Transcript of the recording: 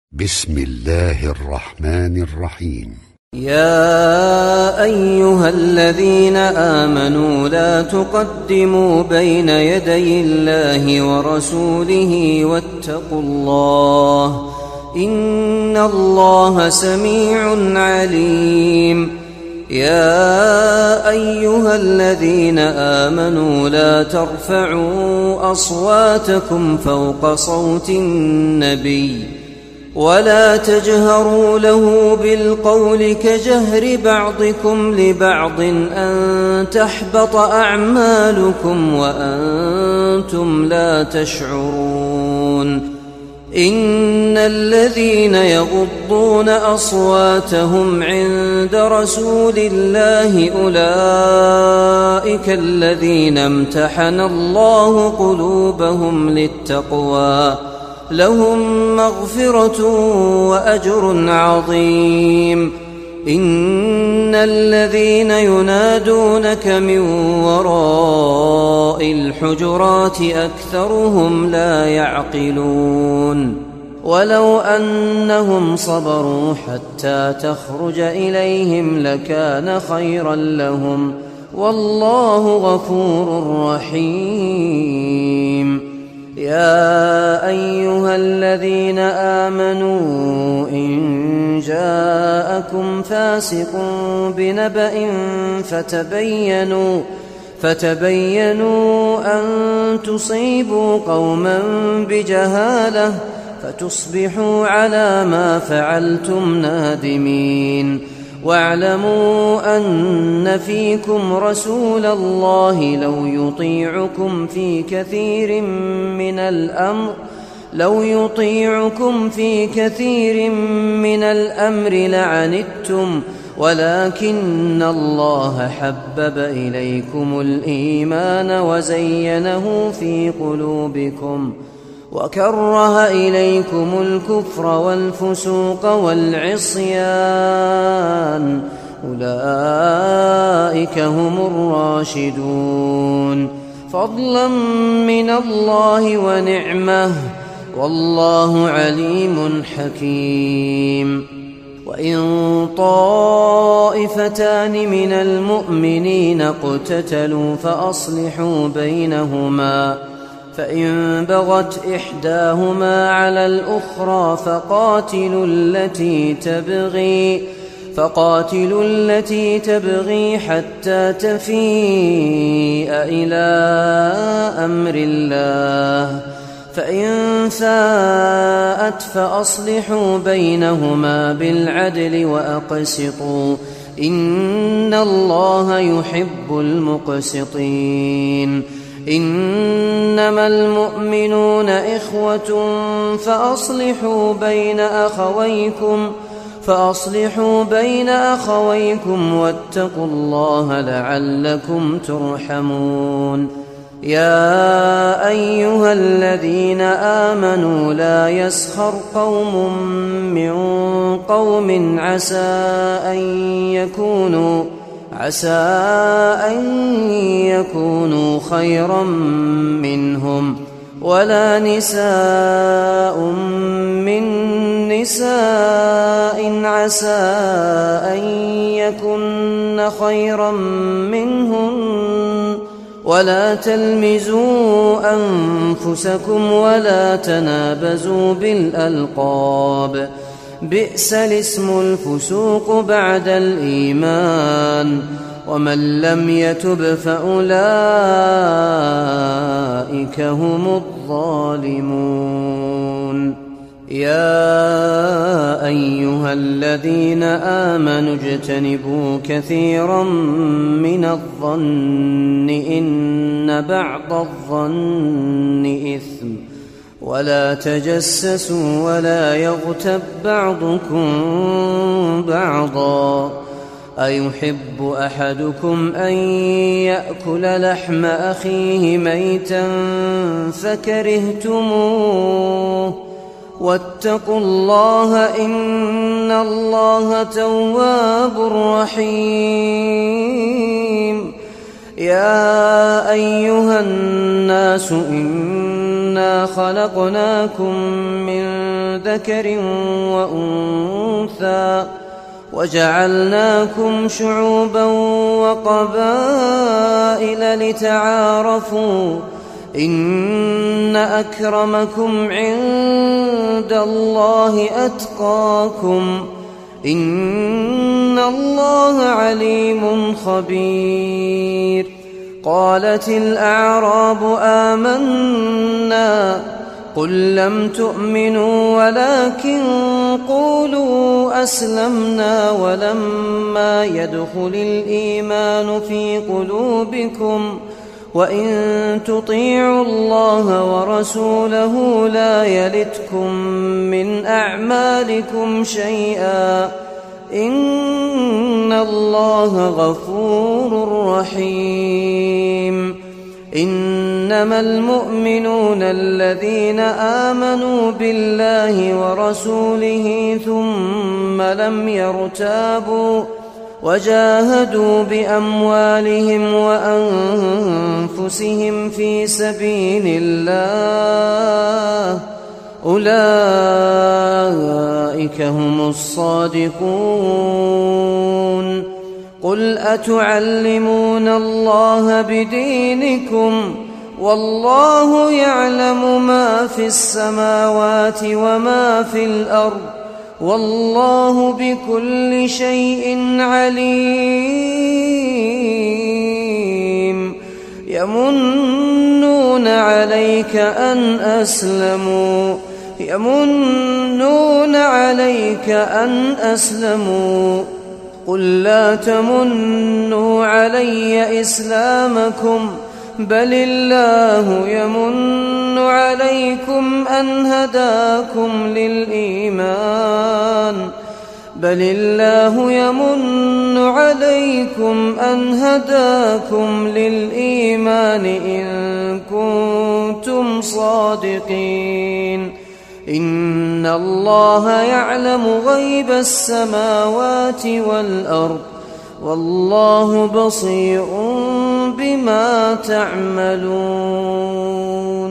بسم الله الرحمن الرحيم. يا أيها الذين آمنوا لا تقدموا بين يدي الله ورسوله واتقوا الله إن الله سميع عليم. يا أيها الذين آمنوا لا ترفعوا أصواتكم فوق صوت النبي ولا تجهروا له بالقول كجهر بعضكم لبعض أن تحبط أعمالكم وأنتم لا تشعرون. إن الذين يغضون أصواتهم عند رسول الله أولئك الذين امتحن الله قلوبهم للتقوى لهم مغفرة وأجر عظيم. إن الذين ينادونك من وراء الحجرات أكثرهم لا يعقلون. ولو أنهم صبروا حتى تخرج إليهم لكان خيرا لهم والله غفور رحيم. يا أيها الذين آمنوا إن جاءكم فاسق بنبأ فتبينوا أن تصيبوا قوما بجهالة فتصبحوا على ما فعلتم نادمين. واعلموا أن فيكم رسول الله لو يطيعكم في كثير من الأمر لعنتم ولكن الله حبب إليكم الإيمان وزينه في قلوبكم وكره إليكم الكفر والفسوق والعصيان أولئك هم الراشدون فضلا من الله ونعمه والله عليم حكيم. وإن طائفتان من المؤمنين اقتتلوا فأصلحوا بينهما فإن بغت إحداهما على الأخرى فقاتلوا التي تبغي حتى تفيء إلى أمر الله فإن فاءت فأصلحوا بينهما بالعدل وأقسطوا إن الله يحب المقسطين. إنما المؤمنون إخوة فأصلحوا بين أخويكم واتقوا الله لعلكم ترحمون. يا أيها الذين آمنوا لا يسخر قوم من قوم عسى أن يكونوا خيرا منهم ولا نساء من نساء عسى أن يكن خيرا منهن ولا تلمزوا أنفسكم ولا تنابزوا بالألقاب بئس الاسم الفسوق بعد الإيمان ومن لم يتب فأولئك هم الظالمون. يا أيها الذين آمنوا اجتنبوا كثيرا من الظن إن بعض الظن إثم ولا تجسسوا ولا يغتب بعضكم بعضا أيحب أحدكم أن يأكل لحم أخيه ميتا فكرهتموه واتقوا الله إن الله تواب رحيم. يا أيها الناس إنا خلقناكم من ذكر وأنثى وجعلناكم شعوبا وقبائل لتعارفوا إن أكرمكم عند الله أتقاكم إن الله عليم خبير. قالت الأعراب آمنا قل لم تؤمنوا ولكن قولوا أسلمنا ولما يدخل الإيمان في قلوبكم وإن تطيعوا الله ورسوله لا يلتكم من أعمالكم شيئا إن الله غفور رحيم. إنما المؤمنون الذين آمنوا بالله ورسوله ثم لم يرتابوا وجاهدوا بأموالهم وأنفسهم في سبيل الله أولئك هم الصادقون. قل أتعلمون الله بدينكم والله يعلم ما في السماوات وما في الأرض والله بكل شيء عليم. يمنون عليك أن أسلموا قل لا تمنوا علي إسلامكم بل الله يمن عليكم أن هداكم للإيمان إن كنتم صادقين. إن الله يعلم غيب السماوات والأرض والله بصير بما تعملون.